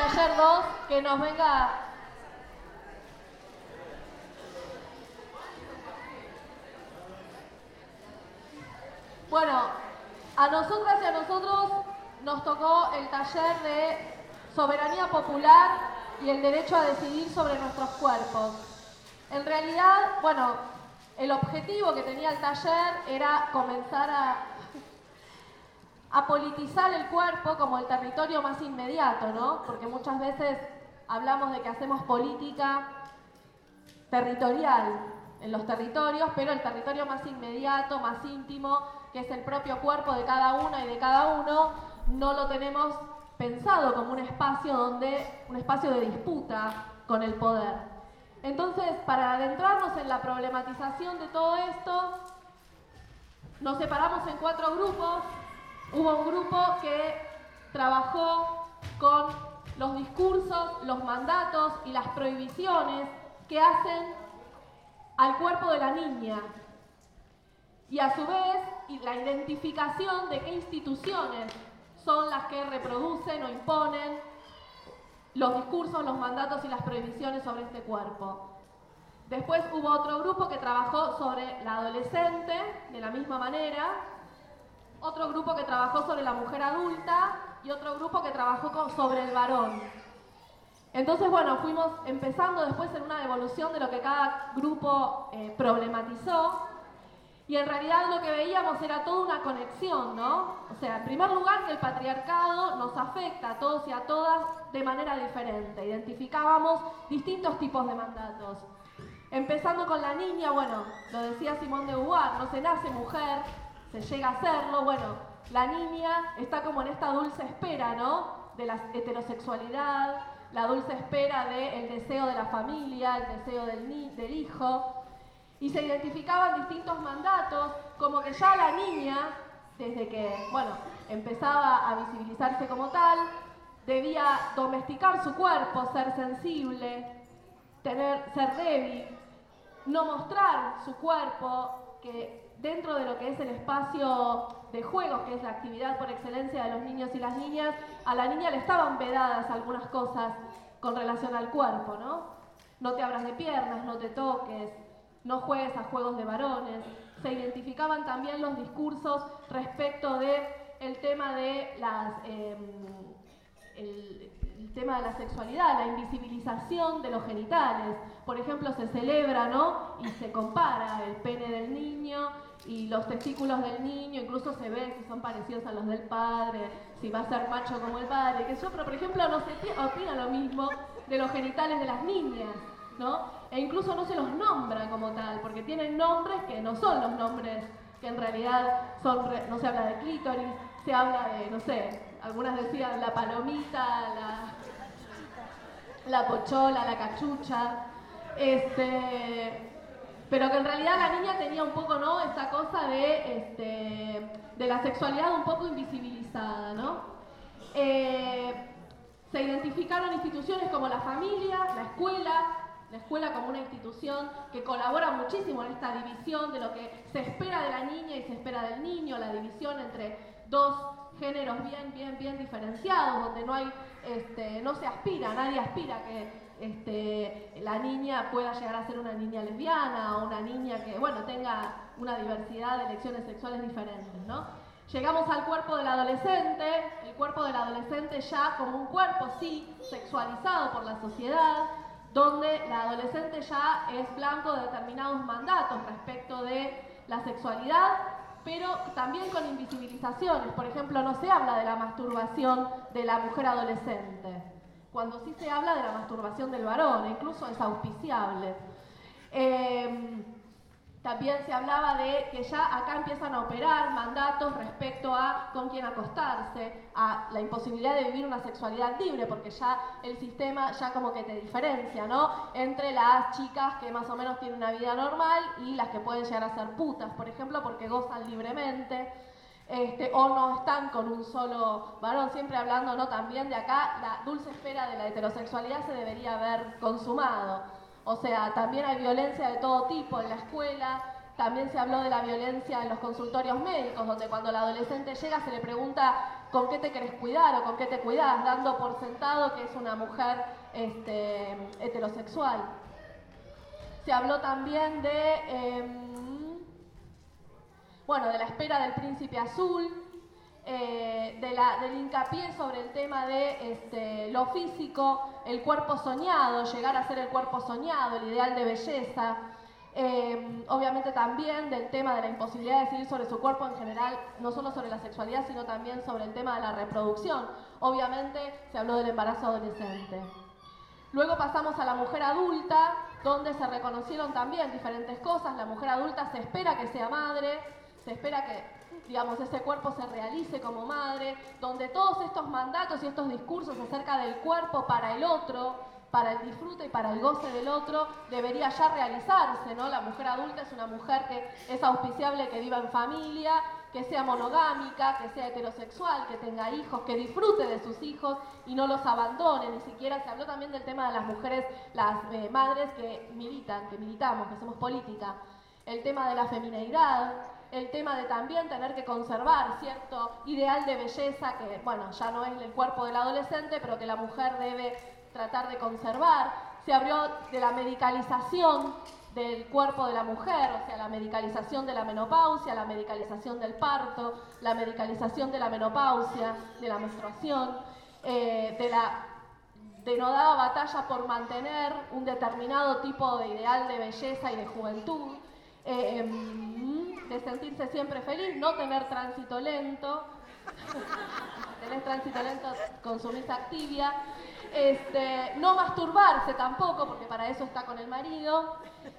taller 2 que nos venga. Bueno, a nosotras y a nosotros nos tocó el taller de soberanía popular y el derecho a decidir sobre nuestros cuerpos. En realidad, bueno, el objetivo que tenía el taller era comenzar a politizar el cuerpo como el territorio más inmediato, ¿no? Porque muchas veces hablamos de que hacemos política territorial en los territorios, pero el territorio más inmediato, más íntimo, que es el propio cuerpo de cada una y de cada uno, no lo tenemos pensado como un espacio de disputa con el poder. Entonces, para adentrarnos en la problematización de todo esto, nos separamos en 4 grupos. Hubo un grupo que trabajó con los discursos, los mandatos y las prohibiciones que hacen al cuerpo de la niña. Y a su vez, la identificación de qué instituciones son las que reproducen o imponen los discursos, los mandatos y las prohibiciones sobre este cuerpo. Después hubo otro grupo que trabajó sobre la adolescente, de la misma manera, otro grupo que trabajó sobre la mujer adulta y otro grupo que trabajó sobre el varón. Entonces, bueno, fuimos empezando después en una devolución de lo que cada grupo problematizó. Y en realidad lo que veíamos era toda una conexión, ¿no? O sea, en primer lugar, que el patriarcado nos afecta a todos y a todas de manera diferente. Identificábamos distintos tipos de mandatos. Empezando con la niña, bueno, lo decía Simone de Beauvoir, no se nace mujer, se llega a serlo. Bueno, la niña está como en esta dulce espera, ¿no? De la heterosexualidad, la dulce espera del deseo de la familia, el deseo del hijo. Y se identificaban distintos mandatos, como que ya la niña, desde que, bueno, empezaba a visibilizarse como tal, debía domesticar su cuerpo, ser sensible, ser débil, no mostrar su cuerpo, que dentro de lo que es el espacio de juegos, que es la actividad por excelencia de los niños y las niñas, a la niña le estaban vedadas algunas cosas con relación al cuerpo, ¿no? No te abras de piernas, no te toques, no juegues a juegos de varones. Se identificaban también los discursos respecto del tema de el tema de la sexualidad, la invisibilización de los genitales. Por ejemplo, se celebra, ¿no? Y se compara el pene del niño y los testículos del niño, incluso se ve si son parecidos a los del padre, si va a ser macho como el padre, que yo, pero por ejemplo no se opina lo mismo de los genitales de las niñas, ¿no? E incluso no se los nombra como tal, porque tienen nombres que no son los nombres que en realidad son, no se habla de clítoris, se habla de, no sé, algunas decían la palomita, la pochola, la cachucha, pero que en realidad la niña tenía un poco, ¿no? Esta cosa de la sexualidad un poco invisibilizada, ¿no? Se identificaron instituciones como la familia, la escuela como una institución que colabora muchísimo en esta división de lo que se espera de la niña y se espera del niño, la división entre dos géneros bien diferenciados, donde no hay, no se aspira, nadie aspira que la niña pueda llegar a ser una niña lesbiana o una niña que, bueno, tenga una diversidad de elecciones sexuales diferentes, ¿no? Llegamos al cuerpo del adolescente, el cuerpo del adolescente ya como un cuerpo, sí, sexualizado por la sociedad, donde la adolescente ya es blanco de determinados mandatos respecto de la sexualidad, pero también con invisibilizaciones. Por ejemplo, no se habla de la masturbación de la mujer adolescente, cuando sí se habla de la masturbación del varón, incluso es auspiciable. También se hablaba de que ya acá empiezan a operar mandatos respecto a con quién acostarse, a la imposibilidad de vivir una sexualidad libre, porque ya el sistema ya como que te diferencia, ¿no? Entre las chicas que más o menos tienen una vida normal y las que pueden llegar a ser putas, por ejemplo, porque gozan libremente, o no están con un solo varón, siempre hablando, ¿no? También de acá, la dulce esfera de la heterosexualidad se debería haber consumado. O sea, también hay violencia de todo tipo en la escuela, también se habló de la violencia en los consultorios médicos, donde cuando el adolescente llega se le pregunta con qué te querés cuidar o con qué te cuidás, dando por sentado que es una mujer heterosexual. Se habló también de la espera del príncipe azul, del hincapié sobre el tema de lo físico, el cuerpo soñado, llegar a ser el cuerpo soñado, el ideal de belleza. Obviamente también del tema de la imposibilidad de decidir sobre su cuerpo en general, no solo sobre la sexualidad, sino también sobre el tema de la reproducción. Obviamente se habló del embarazo adolescente. Luego pasamos a la mujer adulta, donde se reconocieron también diferentes cosas. La mujer adulta se espera que sea madre, se espera que, digamos, ese cuerpo se realice como madre, donde todos estos mandatos y estos discursos acerca del cuerpo para el otro, para el disfrute y para el goce del otro, debería ya realizarse, ¿no? La mujer adulta es una mujer que es auspiciable que viva en familia, que sea monogámica, que sea heterosexual, que tenga hijos, que disfrute de sus hijos y no los abandone. Ni siquiera se habló también del tema de las mujeres, las madres que militan, que militamos, que hacemos política. El tema de la femineidad, el tema de también tener que conservar cierto ideal de belleza que, bueno, ya no es el cuerpo del adolescente, pero que la mujer debe tratar de conservar. Se habló de la medicalización del cuerpo de la mujer, o sea, la medicalización de la menopausia, la medicalización del parto, la medicalización de la menopausia, de la menstruación, de la denodada batalla por mantener un determinado tipo de ideal de belleza y de juventud, de sentirse siempre feliz, no tener tránsito lento. Tenés tránsito lento, consumís Activia. No masturbarse tampoco, porque para eso está con el marido.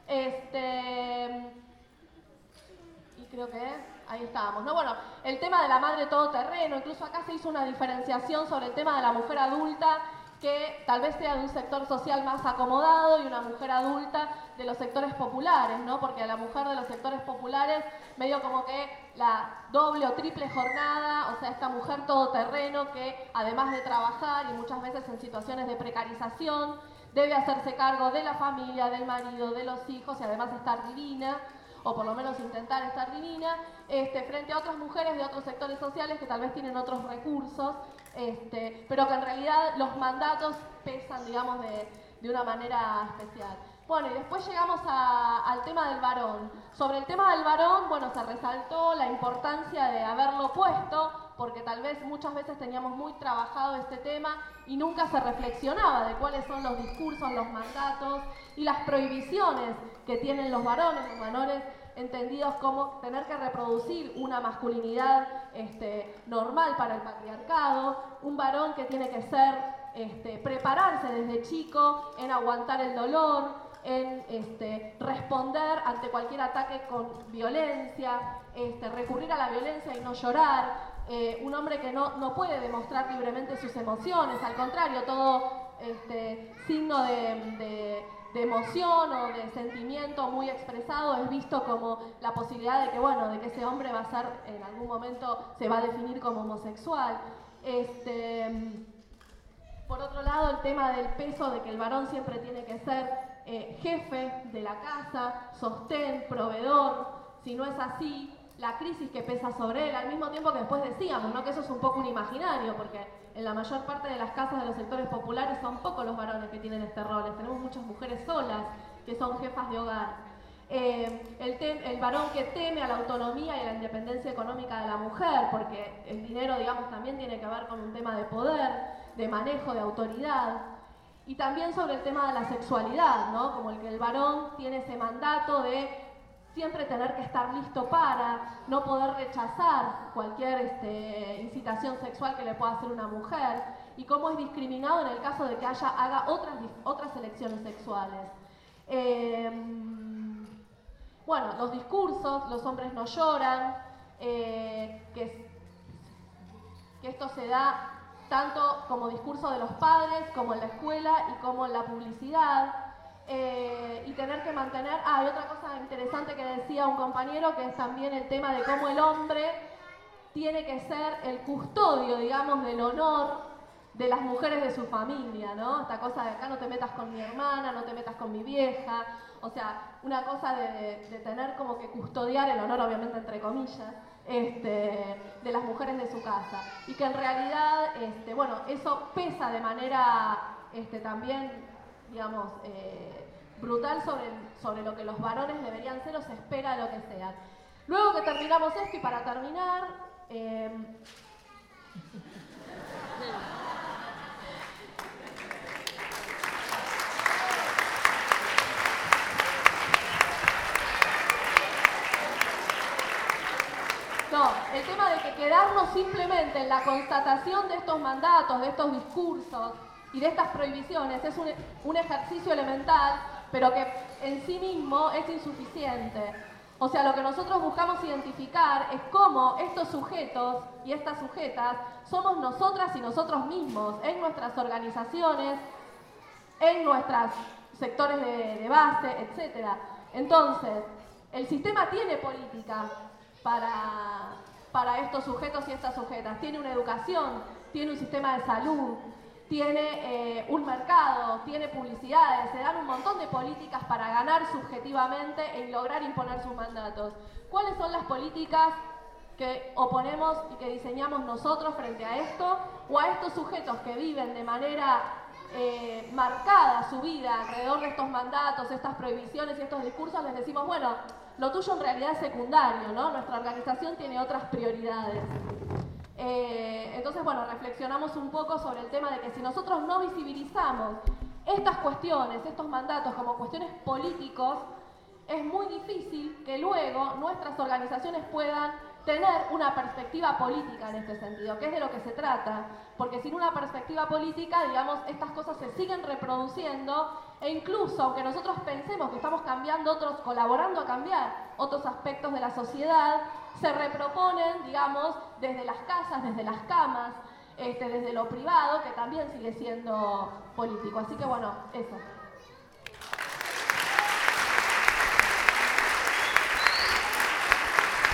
Y creo que ahí estábamos, ¿no? Bueno, el tema de la madre todoterreno, incluso acá se hizo una diferenciación sobre el tema de la mujer adulta, que tal vez sea de un sector social más acomodado y una mujer adulta de los sectores populares, ¿no? Porque a la mujer de los sectores populares, medio como que la doble o triple jornada, o sea, esta mujer todoterreno que además de trabajar y muchas veces en situaciones de precarización, debe hacerse cargo de la familia, del marido, de los hijos y además estar divina, o por lo menos intentar estar divina, frente a otras mujeres de otros sectores sociales que tal vez tienen otros recursos, pero que en realidad los mandatos pesan, digamos, de una manera especial. Bueno, y después llegamos al tema del varón. Sobre el tema del varón, bueno, se resaltó la importancia de haberlo puesto, porque tal vez muchas veces teníamos muy trabajado este tema y nunca se reflexionaba de cuáles son los discursos, los mandatos y las prohibiciones que tienen los varones entendidos como tener que reproducir una masculinidad normal para el patriarcado, un varón que tiene que ser, prepararse desde chico en aguantar el dolor, en responder ante cualquier ataque con violencia, recurrir a la violencia y no llorar, un hombre que no puede demostrar libremente sus emociones, al contrario, todo signo de emoción o de sentimiento muy expresado es visto como la posibilidad de que, bueno, de que ese hombre va a ser, en algún momento se va a definir como homosexual. Por otro lado, el tema del peso, de que el varón siempre tiene que ser jefe de la casa, sostén, proveedor. Si no es así, la crisis que pesa sobre él, al mismo tiempo que después decíamos, ¿no? Que eso es un poco un imaginario, porque en la mayor parte de las casas de los sectores populares son pocos los varones que tienen este rol. Tenemos muchas mujeres solas que son jefas de hogar. El varón que teme a la autonomía y a la independencia económica de la mujer, porque el dinero, digamos, también tiene que ver con un tema de poder, de manejo, de autoridad. Y también sobre el tema de la sexualidad, ¿no? Como el que el varón tiene ese mandato de siempre tener que estar listo para, no poder rechazar cualquier incitación sexual que le pueda hacer una mujer, y cómo es discriminado en el caso de que haga otras elecciones sexuales. Bueno, los discursos, los hombres no lloran, que esto se da tanto como discurso de los padres, como en la escuela y como en la publicidad. Y tener que mantener... hay otra cosa interesante que decía un compañero, que es también el tema de cómo el hombre tiene que ser el custodio, digamos, del honor de las mujeres de su familia, ¿no? Esta cosa de acá no te metas con mi hermana, no te metas con mi vieja, o sea, una cosa de tener como que custodiar el honor, obviamente entre comillas, de las mujeres de su casa. Y que en realidad, bueno, eso pesa de manera también, digamos, brutal sobre lo que los varones deberían ser o se espera de lo que sean. Luego que terminamos esto, y para terminar, no, el tema de que quedarnos simplemente en la constatación de estos mandatos, de estos discursos y de estas prohibiciones es un ejercicio elemental, pero que en sí mismo es insuficiente. O sea, lo que nosotros buscamos identificar es cómo estos sujetos y estas sujetas somos nosotras y nosotros mismos en nuestras organizaciones, en nuestros sectores de base, etc. Entonces, el sistema tiene política para estos sujetos y estas sujetas. Tiene una educación, tiene un sistema de salud, tiene un mercado, tiene publicidades, se dan un montón de políticas para ganar subjetivamente y lograr imponer sus mandatos. ¿Cuáles son las políticas que oponemos y que diseñamos nosotros frente a esto o a estos sujetos que viven de manera marcada su vida alrededor de estos mandatos, estas prohibiciones y estos discursos? Les decimos, bueno, lo tuyo en realidad es secundario, ¿no? Nuestra organización tiene otras prioridades. Entonces, bueno, reflexionamos un poco sobre el tema de que si nosotros no visibilizamos estas cuestiones, estos mandatos como cuestiones políticos, es muy difícil que luego nuestras organizaciones puedan tener una perspectiva política en este sentido, que es de lo que se trata, porque sin una perspectiva política, digamos, estas cosas se siguen reproduciendo e incluso, aunque nosotros pensemos que estamos cambiando otros, colaborando a cambiar otros aspectos de la sociedad, se reproponen, digamos, desde las casas, desde las camas, desde lo privado, que también sigue siendo político. Así que bueno, eso.